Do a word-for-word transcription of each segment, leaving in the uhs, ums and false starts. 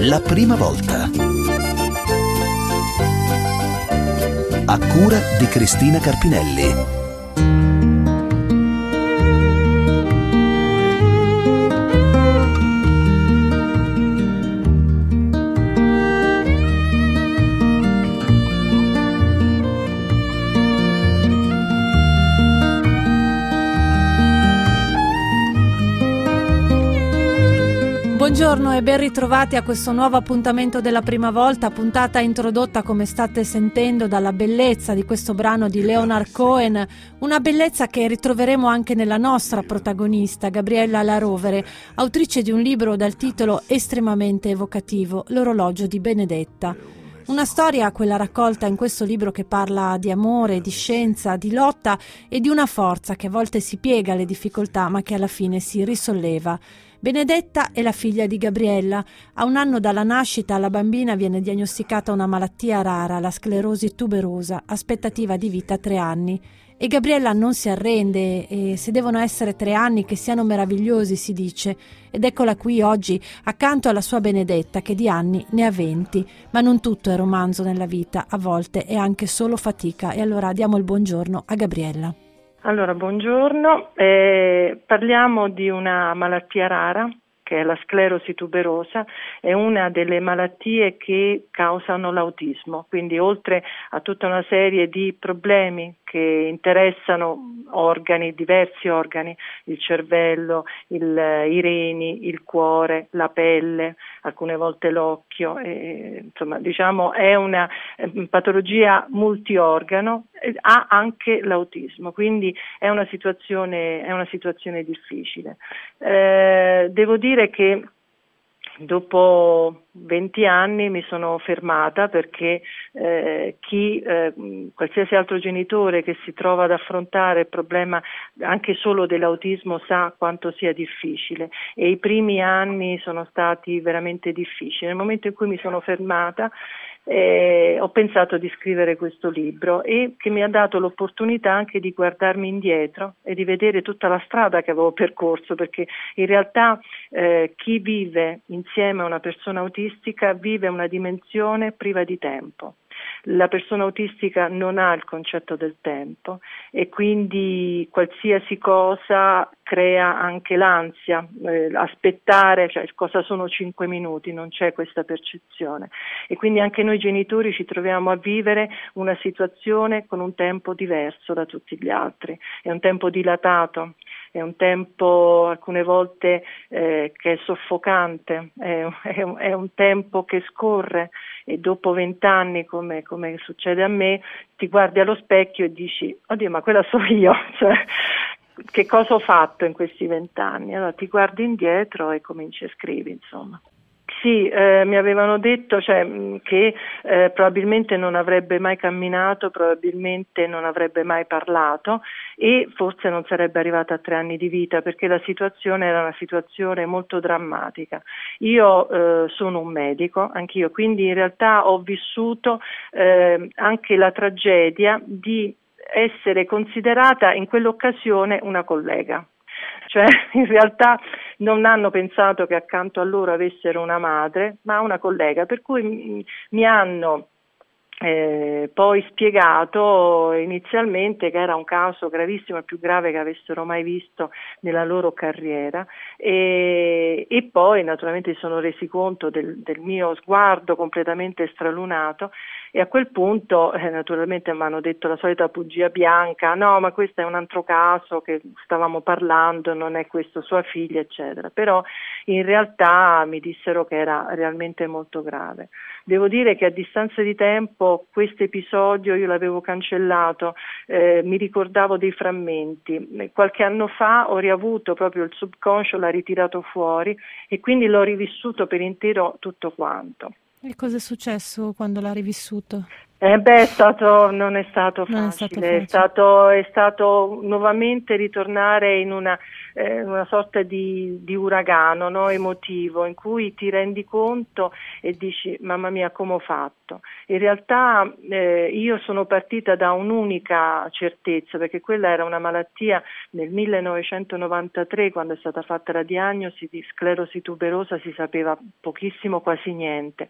La prima volta. A cura di Cristina Carpinelli. Buongiorno e ben ritrovati a questo nuovo appuntamento della prima volta, puntata introdotta, come state sentendo, dalla bellezza di questo brano di Leonard Cohen, una bellezza che ritroveremo anche nella nostra protagonista, Gabriella La Rovere, autrice di un libro dal titolo estremamente evocativo, L'orologio di Benedetta. Una storia, quella raccolta in questo libro, che parla di amore, di scienza, di lotta e di una forza che a volte si piega alle difficoltà ma che alla fine si risolleva. Benedetta è la figlia di Gabriella. A un anno dalla nascita alla bambina viene diagnosticata una malattia rara, la sclerosi tuberosa, aspettativa di vita tre anni. E Gabriella non si arrende, e se devono essere tre anni che siano meravigliosi, si dice. Ed eccola qui oggi, accanto alla sua Benedetta, che di anni ne ha venti. Ma non tutto è romanzo nella vita, a volte è anche solo fatica. E allora diamo il buongiorno a Gabriella. Allora, buongiorno. Eh, parliamo di una malattia rara, che è la sclerosi tuberosa, è una delle malattie che causano l'autismo, quindi oltre a tutta una serie di problemi che interessano organi, diversi organi, il cervello, il, i reni, il cuore, la pelle, alcune volte l'occhio, e, insomma diciamo è una eh, patologia multiorgano, eh, ha anche l'autismo, quindi è una situazione, è una situazione difficile. Eh, devo dire che dopo venti anni mi sono fermata perché eh, chi, eh, qualsiasi altro genitore che si trova ad affrontare il problema anche solo dell'autismo sa quanto sia difficile, e i primi anni sono stati veramente difficili. Nel momento in cui mi sono fermata Eh, ho pensato di scrivere questo libro, e che mi ha dato l'opportunità anche di guardarmi indietro e di vedere tutta la strada che avevo percorso, perché in realtà eh, chi vive insieme a una persona autistica vive una dimensione priva di tempo. La persona autistica non ha il concetto del tempo e quindi qualsiasi cosa crea anche l'ansia, eh, aspettare, cioè cosa sono cinque minuti, non c'è questa percezione, e quindi anche noi genitori ci troviamo a vivere una situazione con un tempo diverso da tutti gli altri, è un tempo dilatato, è un tempo alcune volte eh, che è soffocante, è, è, un, è un tempo che scorre, e dopo vent'anni, come, come succede a me, ti guardi allo specchio e dici: oddio, ma quella sono io, cioè, che cosa ho fatto in questi vent'anni? Allora ti guardi indietro e cominci a scrivere, insomma. Sì, eh, mi avevano detto cioè, che eh, probabilmente non avrebbe mai camminato, probabilmente non avrebbe mai parlato, e forse non sarebbe arrivata a tre anni di vita, perché la situazione era una situazione molto drammatica. Io eh, sono un medico, anch'io, quindi in realtà ho vissuto eh, anche la tragedia di essere considerata in quell'occasione una collega. Cioè in realtà non hanno pensato che accanto a loro avessero una madre, ma una collega, per cui mi, mi hanno eh, poi spiegato inizialmente che era un caso gravissimo, il più grave che avessero mai visto nella loro carriera, e, e poi naturalmente si sono resi conto del, del mio sguardo completamente stralunato. E a quel punto eh, naturalmente mi hanno detto la solita bugia bianca: no, ma questo è un altro caso che stavamo parlando, non è questo sua figlia, eccetera. Però in realtà mi dissero che era realmente molto grave. Devo dire che a distanza di tempo questo episodio io l'avevo cancellato, eh, mi ricordavo dei frammenti. Qualche anno fa ho riavuto proprio il subconscio, l'ha ritirato fuori, e quindi l'ho rivissuto per intero tutto quanto. E cosa è successo quando l'ha rivissuto? Eh beh, è stato, non è stato Non è facile, stato è facile. stato, è stato nuovamente ritornare in una, eh, una sorta di, di uragano, no, emotivo, in cui ti rendi conto e dici mamma mia come ho fatto. In realtà eh, io sono partita da un'unica certezza, perché quella era una malattia nel millenovecentonovantatré, quando è stata fatta la diagnosi di sclerosi tuberosa, si sapeva pochissimo, quasi niente.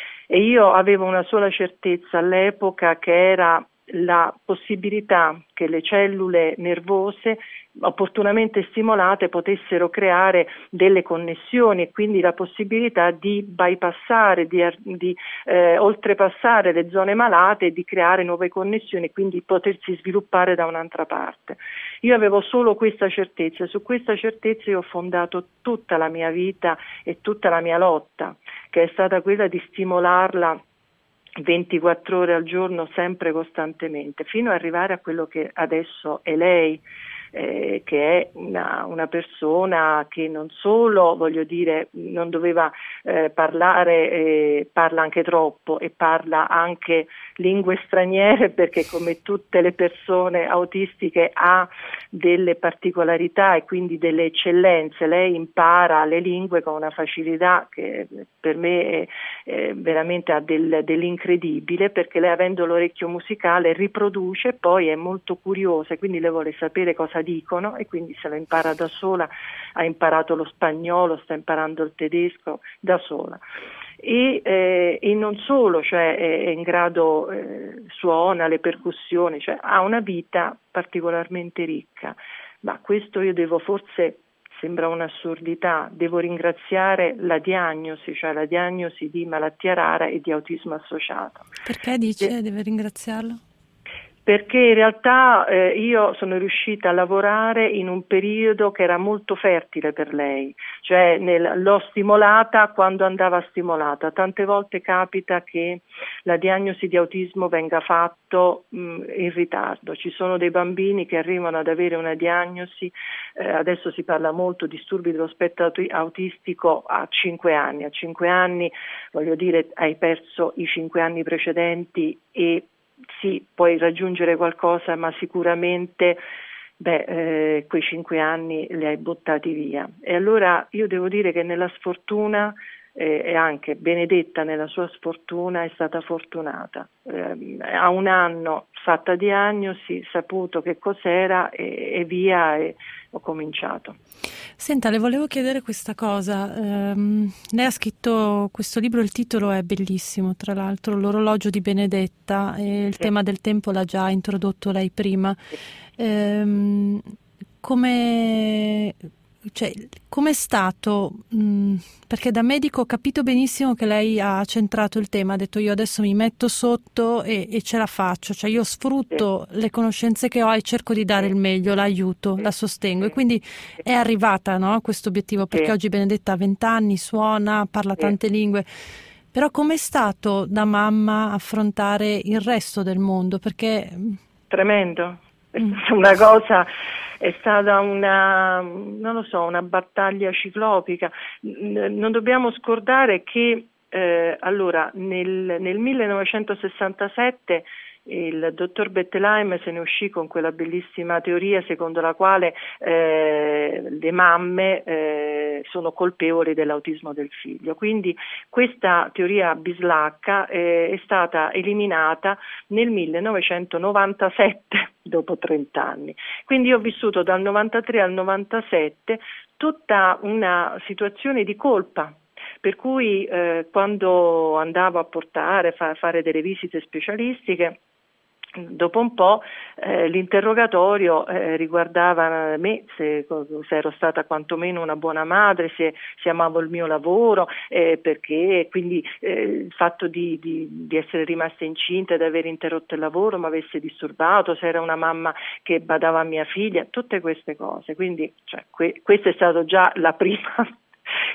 E io avevo una sola certezza all'epoca, che era la possibilità che le cellule nervose opportunamente stimolate potessero creare delle connessioni e quindi la possibilità di bypassare, di, di eh, oltrepassare le zone malate e di creare nuove connessioni e quindi potersi sviluppare da un'altra parte. Io avevo solo questa certezza e su questa certezza io ho fondato tutta la mia vita e tutta la mia lotta, che è stata quella di stimolarla ventiquattro ore al giorno, sempre costantemente, fino ad arrivare a quello che adesso è lei, eh, che è una, una persona che non solo, voglio dire, non doveva eh, parlare, eh, parla anche troppo e parla anche lingue straniere, perché come tutte le persone autistiche ha delle particolarità e quindi delle eccellenze. Lei impara le lingue con una facilità che per me è, è veramente ha del, dell'incredibile, perché lei, avendo l'orecchio musicale, riproduce, poi è molto curiosa e quindi lei vuole sapere cosa dicono e quindi se lo impara da sola. Ha imparato lo spagnolo, sta imparando il tedesco da sola. E, eh, e non solo, cioè è, è in grado, eh, suona le percussioni, cioè ha una vita particolarmente ricca, ma questo io devo, forse sembra un'assurdità, devo ringraziare la diagnosi, cioè la diagnosi di malattia rara e di autismo associato. Perché dice e, deve ringraziarlo? Perché in realtà eh, io sono riuscita a lavorare in un periodo che era molto fertile per lei, cioè nel, l'ho stimolata quando andava stimolata. Tante volte capita che la diagnosi di autismo venga fatto mh, in ritardo. Ci sono dei bambini che arrivano ad avere una diagnosi, eh, adesso si parla molto di disturbi dello spettro autistico a cinque anni. A cinque anni, voglio dire, hai perso i cinque anni precedenti e sì, puoi raggiungere qualcosa, ma sicuramente beh, eh, quei cinque anni li hai buttati via. E allora io devo dire che nella sfortuna, eh, e anche Benedetta nella sua sfortuna, è stata fortunata. Eh, a un anno fatta diagnosi, saputo che cos'era e, e via, e ho cominciato. Senta, le volevo chiedere questa cosa. Um, lei ha scritto questo libro, il titolo è bellissimo, tra l'altro, L'orologio di Benedetta, e il Sì. tema del tempo l'ha già introdotto lei prima. Um, come... Cioè, com'è stato? Mh, perché da medico ho capito benissimo che lei ha centrato il tema, ha detto io adesso mi metto sotto e, e ce la faccio, cioè io sfrutto sì. le conoscenze che ho e cerco di dare sì. il meglio, l'aiuto, sì. la sostengo sì. e quindi è arrivata, no, a questo obiettivo, perché sì. oggi Benedetta ha venti anni, suona, parla sì. tante lingue. Però com'è stato da mamma affrontare il resto del mondo? Perché tremendo, è stata una cosa, è stata una, non lo so, una battaglia ciclopica. Non dobbiamo scordare che eh, allora nel, nel millenovecentosessantasette il dottor Bettelheim se ne uscì con quella bellissima teoria secondo la quale eh, le mamme eh, sono colpevoli dell'autismo del figlio. Quindi questa teoria bislacca eh, è stata eliminata nel millenovecentonovantasette, dopo trenta anni. Quindi io ho vissuto dal novantatré al novantasette tutta una situazione di colpa. Per cui eh, quando andavo a portare, a fare delle visite specialistiche, dopo un po' eh, l'interrogatorio eh, riguardava me, se, se ero stata quantomeno una buona madre, se, se amavo il mio lavoro, eh, perché quindi eh, il fatto di, di, di essere rimasta incinta e di aver interrotto il lavoro mi avesse disturbato, se era una mamma che badava a mia figlia, tutte queste cose. Quindi cioè, que- questa è stata già la prima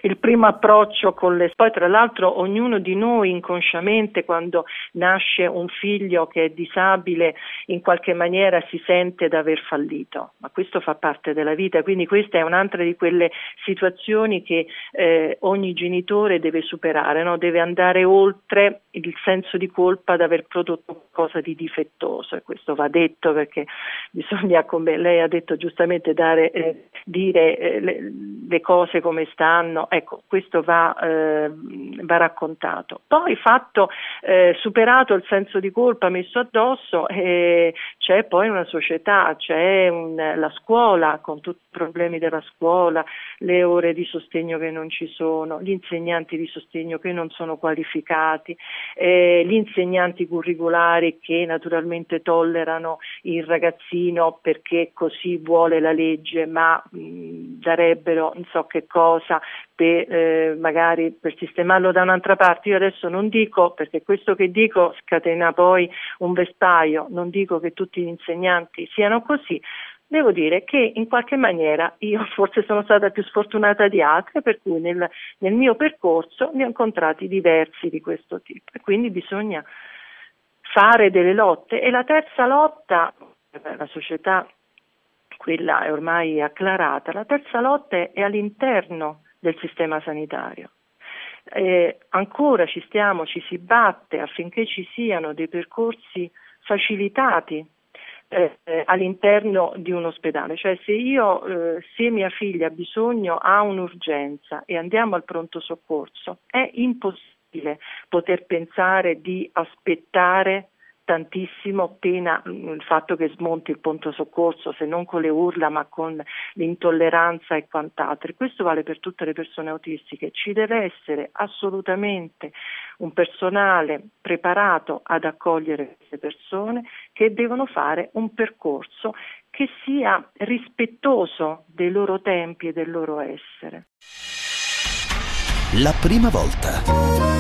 il primo approccio con le... Poi tra l'altro ognuno di noi inconsciamente, quando nasce un figlio che è disabile, in qualche maniera si sente d'aver fallito, ma questo fa parte della vita, quindi questa è un'altra di quelle situazioni che eh, ogni genitore deve superare, no? Deve andare oltre il senso di colpa d'aver prodotto qualcosa di difettoso, e questo va detto, perché bisogna, come lei ha detto giustamente, dare, eh, dire eh, le, le cose come stanno. Ecco, questo va, eh, va raccontato. Poi fatto, eh, superato il senso di colpa messo addosso, eh, c'è poi una società, c'è un, la scuola con tutti i problemi della scuola, le ore di sostegno che non ci sono, gli insegnanti di sostegno che non sono qualificati, eh, gli insegnanti curricolari che naturalmente tollerano il ragazzino perché così vuole la legge, ma mh, darebbero non so che cosa per, eh, magari per sistemarlo da un'altra parte. Io adesso non dico, perché questo che dico scatena poi un vespaio, non dico che tutti gli insegnanti siano così. Devo dire che in qualche maniera io forse sono stata più sfortunata di altre, per cui nel, nel mio percorso ne ho incontrati diversi di questo tipo, e quindi bisogna fare delle lotte. E la terza lotta, la società, quella è ormai acclarata, la terza lotta è all'interno del sistema sanitario. Eh, ancora ci stiamo, ci si batte affinché ci siano dei percorsi facilitati Eh, eh, all'interno di un ospedale, cioè se io, eh, se mia figlia ha bisogno, ha un'urgenza e andiamo al pronto soccorso, è impossibile poter pensare di aspettare tantissimo, pena il fatto che smonti il pronto soccorso, se non con le urla ma con l'intolleranza e quant'altro. E questo vale per tutte le persone autistiche. Ci deve essere assolutamente un personale preparato ad accogliere queste persone, che devono fare un percorso che sia rispettoso dei loro tempi e del loro essere. La prima volta.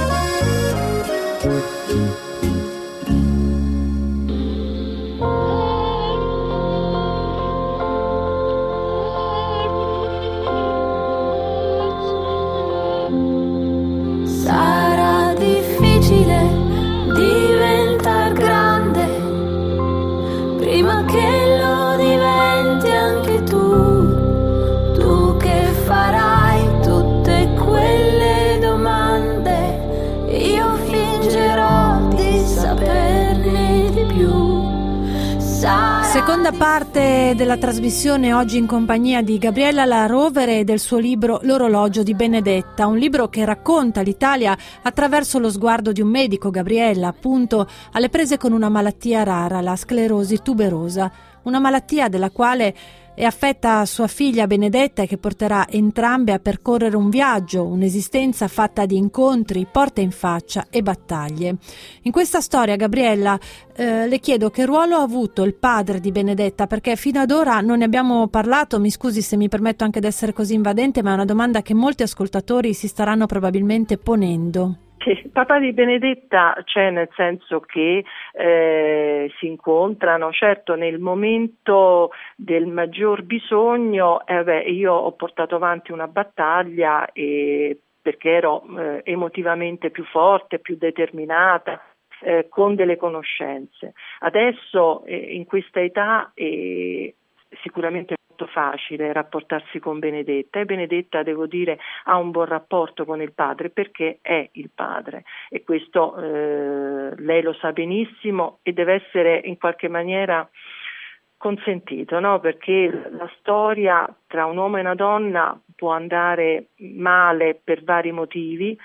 Sarà difficile diventar grande prima che lo diventi anche tu, tu che farai tutte quelle domande, io fingerò di saperne di più. Seconda parte della trasmissione, oggi in compagnia di Gabriella La Rovere e del suo libro L'orologio di Benedetta, un libro che racconta l'Italia attraverso lo sguardo di un medico, Gabriella, appunto alle prese con una malattia rara, la sclerosi tuberosa, una malattia della quale è affetta sua figlia Benedetta e che porterà entrambe a percorrere un viaggio, un'esistenza fatta di incontri, porte in faccia e battaglie. In questa storia, Gabriella, eh, le chiedo che ruolo ha avuto il padre di Benedetta, perché fino ad ora non ne abbiamo parlato. Mi scusi se mi permetto anche di essere così invadente, ma è una domanda che molti ascoltatori si staranno probabilmente ponendo. Il papà di Benedetta c'è, nel senso che eh, si incontrano, certo nel momento del maggior bisogno. Eh beh, io ho portato avanti una battaglia e, perché ero eh, emotivamente più forte, più determinata, eh, con delle conoscenze. Adesso eh, in questa età eh, sicuramente molto facile rapportarsi con Benedetta, e Benedetta, devo dire, ha un buon rapporto con il padre perché è il padre, e questo eh, lei lo sa benissimo, e deve essere in qualche maniera consentito, no? Perché la storia tra un uomo e una donna può andare male per vari motivi,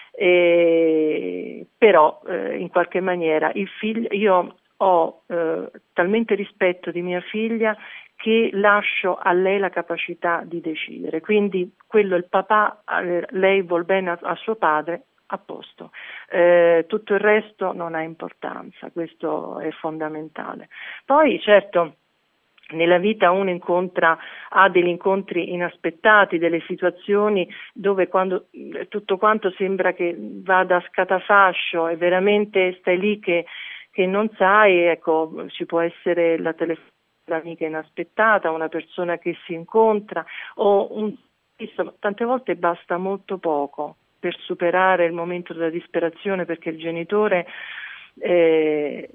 eh, però eh, in qualche maniera il figlio, io ho eh, talmente rispetto di mia figlia che lascio a lei la capacità di decidere. Quindi quello, il papà, eh, lei vuol bene a, a suo padre, a posto. Eh, tutto il resto non ha importanza, questo è fondamentale. Poi certo nella vita uno incontra, ha degli incontri inaspettati, delle situazioni dove quando tutto quanto sembra che vada a scatafascio e veramente stai lì che, che non sai, ecco, ci può essere la telefonata, l'amica inaspettata, una persona che si incontra, o un visto, tante volte basta molto poco per superare il momento della disperazione, perché il genitore eh,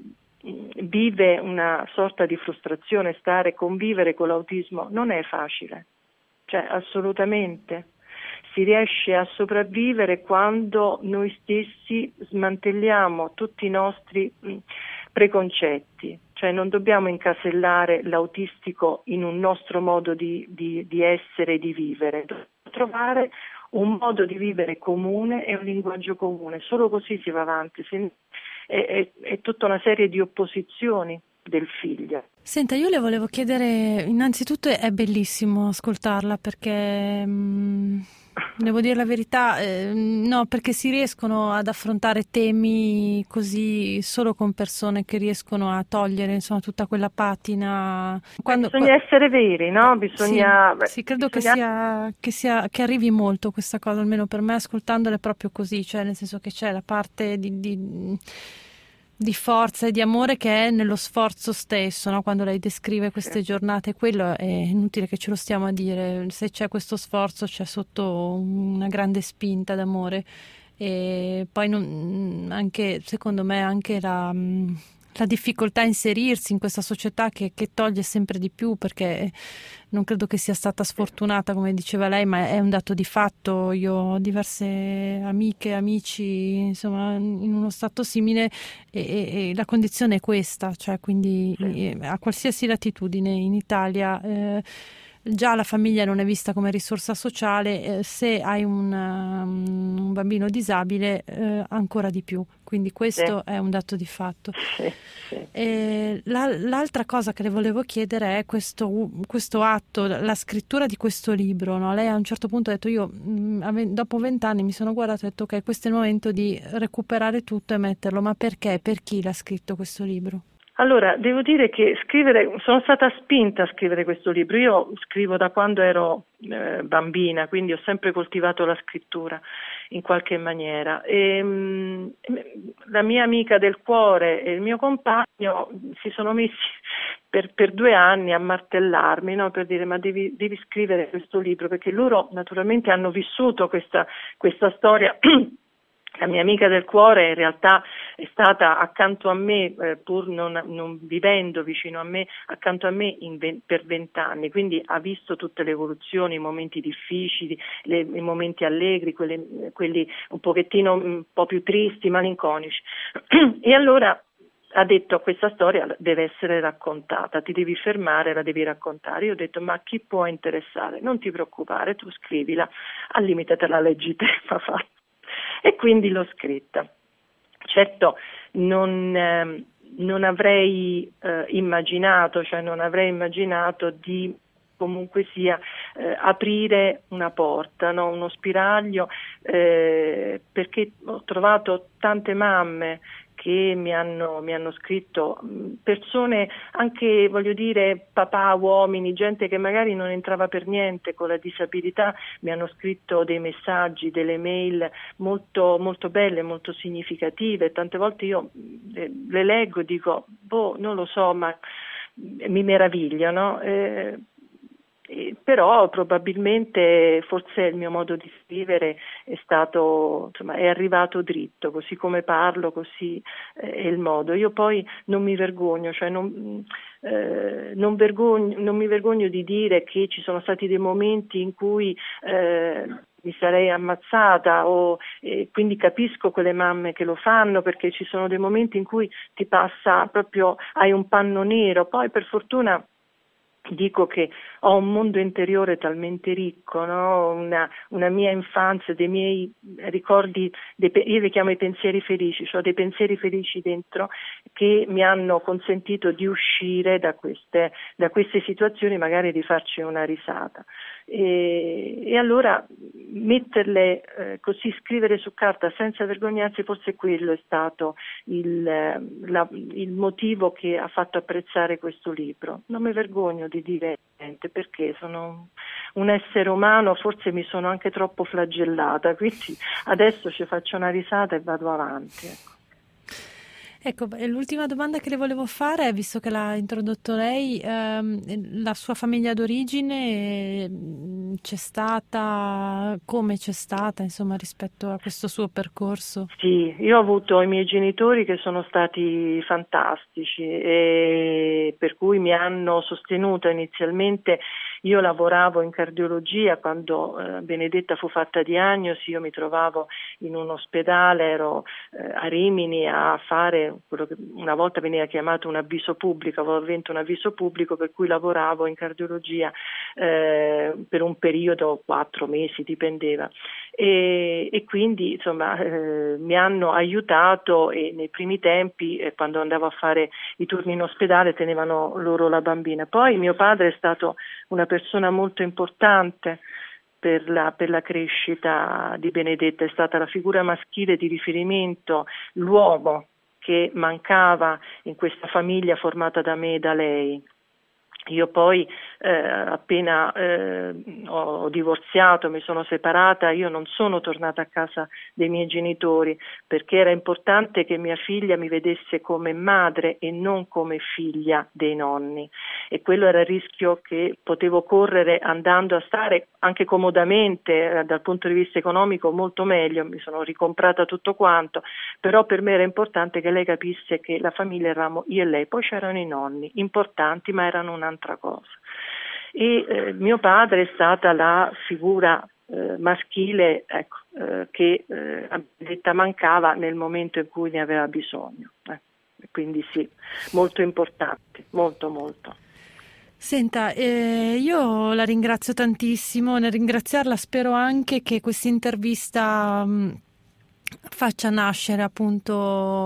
vive una sorta di frustrazione. Stare, convivere con l'autismo non è facile, cioè assolutamente. Si riesce a sopravvivere quando noi stessi smantelliamo tutti i nostri preconcetti, cioè non dobbiamo incasellare l'autistico in un nostro modo di, di, di essere e di vivere, dobbiamo trovare un modo di vivere comune e un linguaggio comune, solo così si va avanti, si, è, è, è tutta una serie di opposizioni del figlio. Senta, io le volevo chiedere, innanzitutto è bellissimo ascoltarla perché mh, devo dire la verità, eh, no, perché si riescono ad affrontare temi così solo con persone che riescono a togliere, insomma, tutta quella patina. Quando, bisogna qua... essere veri, no? Bisogna. Sì, sì credo bisogna... che sia che sia che arrivi molto questa cosa, almeno per me, ascoltandole proprio così, cioè nel senso che c'è la parte di, di di forza e di amore che è nello sforzo stesso, no? Quando lei descrive queste giornate, quello è inutile che ce lo stiamo a dire, se c'è questo sforzo c'è sotto una grande spinta d'amore. E poi non, anche secondo me anche la, la difficoltà a inserirsi in questa società che, che toglie sempre di più, perché non credo che sia stata sfortunata come diceva lei, ma è un dato di fatto. Io ho diverse amiche, amici, insomma, in uno stato simile e, e, e la condizione è questa, cioè quindi sì. A qualsiasi latitudine in Italia eh, già la famiglia non è vista come risorsa sociale, eh, se hai un, um, un bambino disabile eh, ancora di più, quindi questo sì. È un dato di fatto. Sì, sì. E la, l'altra cosa che le volevo chiedere è questo, questo atto, la scrittura di questo libro, no? Lei a un certo punto ha detto, io mh, dopo vent'anni mi sono guardata e ho detto ok, questo è il momento di recuperare tutto e metterlo, ma perché? Per chi l'ha scritto questo libro? Allora, devo dire che scrivere, sono stata spinta a scrivere questo libro. Io scrivo da quando ero eh, bambina, quindi ho sempre coltivato la scrittura in qualche maniera. E, mh, la mia amica del cuore e il mio compagno si sono messi per, per due anni a martellarmi, no? Per dire ma devi, devi scrivere questo libro, perché loro naturalmente hanno vissuto questa, questa storia. La mia amica del cuore in realtà è stata accanto a me, eh, pur non, non vivendo vicino a me, accanto a me in ve- per vent'anni, quindi ha visto tutte le evoluzioni, i momenti difficili, le, i momenti allegri, quelli, quelli un pochettino un po' più tristi, malinconici. E allora ha detto questa storia deve essere raccontata, ti devi fermare, la devi raccontare. Io ho detto ma chi può interessare? Non ti preoccupare, tu scrivila, al limite te la leggi te, fa fatto. E quindi l'ho scritta. Certo non, eh, non avrei eh, immaginato, cioè non avrei immaginato di comunque sia eh, aprire una porta, no? Uno spiraglio, eh, perché ho trovato tante mamme che mi hanno, mi hanno scritto, persone anche, voglio dire, papà, uomini, gente che magari non entrava per niente con la disabilità, mi hanno scritto dei messaggi, delle mail molto, molto belle, molto significative. Tante volte io le leggo e dico, boh, non lo so, ma mi meraviglio, no? Eh, Eh, però probabilmente forse il mio modo di scrivere è stato, insomma, è arrivato dritto, così come parlo, così eh, è il modo. Io poi non mi vergogno, cioè non, eh, non, vergogno, non mi vergogno di dire che ci sono stati dei momenti in cui eh, mi sarei ammazzata, o eh, quindi capisco quelle mamme che lo fanno, perché ci sono dei momenti in cui ti passa proprio, hai un panno nero. Poi per fortuna dico che ho un mondo interiore talmente ricco, no? una, una mia infanzia, dei miei ricordi, dei, io li chiamo i pensieri felici, ho dei pensieri felici dentro che mi hanno consentito di uscire da queste, da queste situazioni, magari di farci una risata. E, e allora metterle eh, così, scrivere su carta senza vergognarsi, forse quello è stato il, la, il motivo che ha fatto apprezzare questo libro. Non mi vergogno di dire niente, perché sono un essere umano, forse mi sono anche troppo flagellata, quindi adesso ci faccio una risata e vado avanti, ecco. Ecco, l'ultima domanda che le volevo fare è, visto che l'ha introdotto lei, ehm, la sua famiglia d'origine c'è stata, come c'è stata, insomma, rispetto a questo suo percorso? Sì, io ho avuto i miei genitori che sono stati fantastici e per cui mi hanno sostenuto inizialmente. Io lavoravo in cardiologia quando eh, Benedetta fu fatta diagnosi, io mi trovavo in un ospedale, ero eh, a Rimini a fare quello che una volta veniva chiamato un avviso pubblico, avevo vinto un avviso pubblico per cui lavoravo in cardiologia eh, per un periodo, quattro mesi dipendeva. E, e quindi insomma eh, mi hanno aiutato e nei primi tempi eh, quando andavo a fare i turni in ospedale tenevano loro la bambina. Poi mio padre è stato una persona molto importante per la, per la crescita di Benedetta, è stata la figura maschile di riferimento, l'uomo che mancava in questa famiglia formata da me e da lei. Io poi eh, appena eh, ho divorziato, mi sono separata, io non sono tornata a casa dei miei genitori perché era importante che mia figlia mi vedesse come madre e non come figlia dei nonni, e quello era il rischio che potevo correre andando a stare anche comodamente eh, dal punto di vista economico molto meglio, mi sono ricomprata tutto quanto, però per me era importante che lei capisse che la famiglia eravamo io e lei, poi c'erano i nonni, importanti ma erano un'altra cosa. E eh, mio padre è stata la figura eh, maschile ecco, eh, che eh, a Benedetta mancava nel momento in cui ne aveva bisogno, eh. Quindi sì, molto importante, molto molto. Senta, eh, io la ringrazio tantissimo, nel ringraziarla spero anche che questa intervista mh, faccia nascere appunto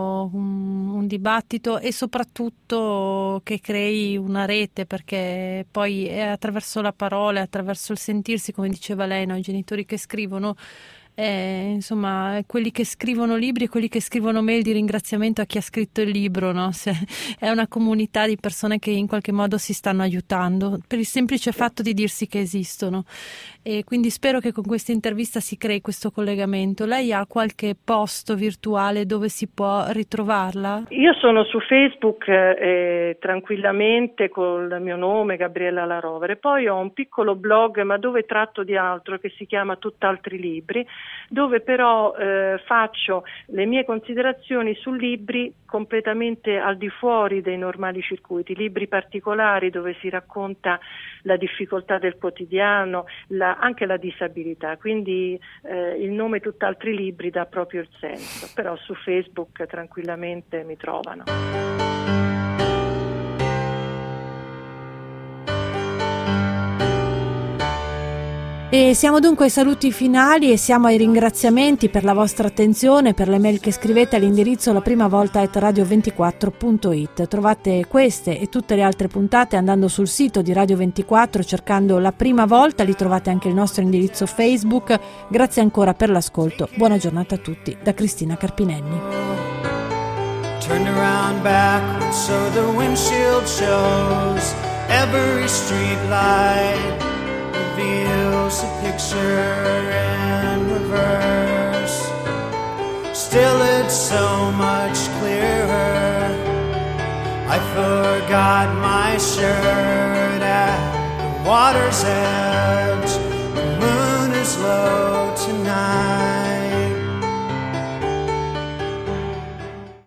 un, un dibattito e soprattutto che crei una rete, perché poi è attraverso la parola, è attraverso il sentirsi, come diceva lei, no? I genitori che scrivono, eh, insomma quelli che scrivono libri e quelli che scrivono mail di ringraziamento a chi ha scritto il libro, no? Se, è una comunità di persone che in qualche modo si stanno aiutando per il semplice fatto di dirsi che esistono, e quindi spero che con questa intervista si crei questo collegamento. Lei ha qualche posto virtuale dove si può ritrovarla? Io sono su Facebook eh, tranquillamente col mio nome Gabriella La Rovere, poi ho un piccolo blog ma dove tratto di altro che si chiama Tutt'altri libri, dove però eh, faccio le mie considerazioni su libri completamente al di fuori dei normali circuiti, libri particolari dove si racconta la difficoltà del quotidiano, la, anche la disabilità, quindi eh, il nome Tutt'altri libri dà proprio il senso, però su Facebook tranquillamente mi trovano. E siamo dunque ai saluti finali e siamo ai ringraziamenti per la vostra attenzione, per le mail che scrivete all'indirizzo la prima volta at radio ventiquattro punto it. Trovate queste e tutte le altre puntate andando sul sito di Radio ventiquattro cercando La Prima Volta, lì trovate anche il nostro indirizzo Facebook. Grazie ancora per l'ascolto, buona giornata a tutti da Cristina Carpinelli. Turn around backwards so the windshield shows every street light reveals a picture in reverse. Still it's so much clearer. I forgot my shirt at the water's edge.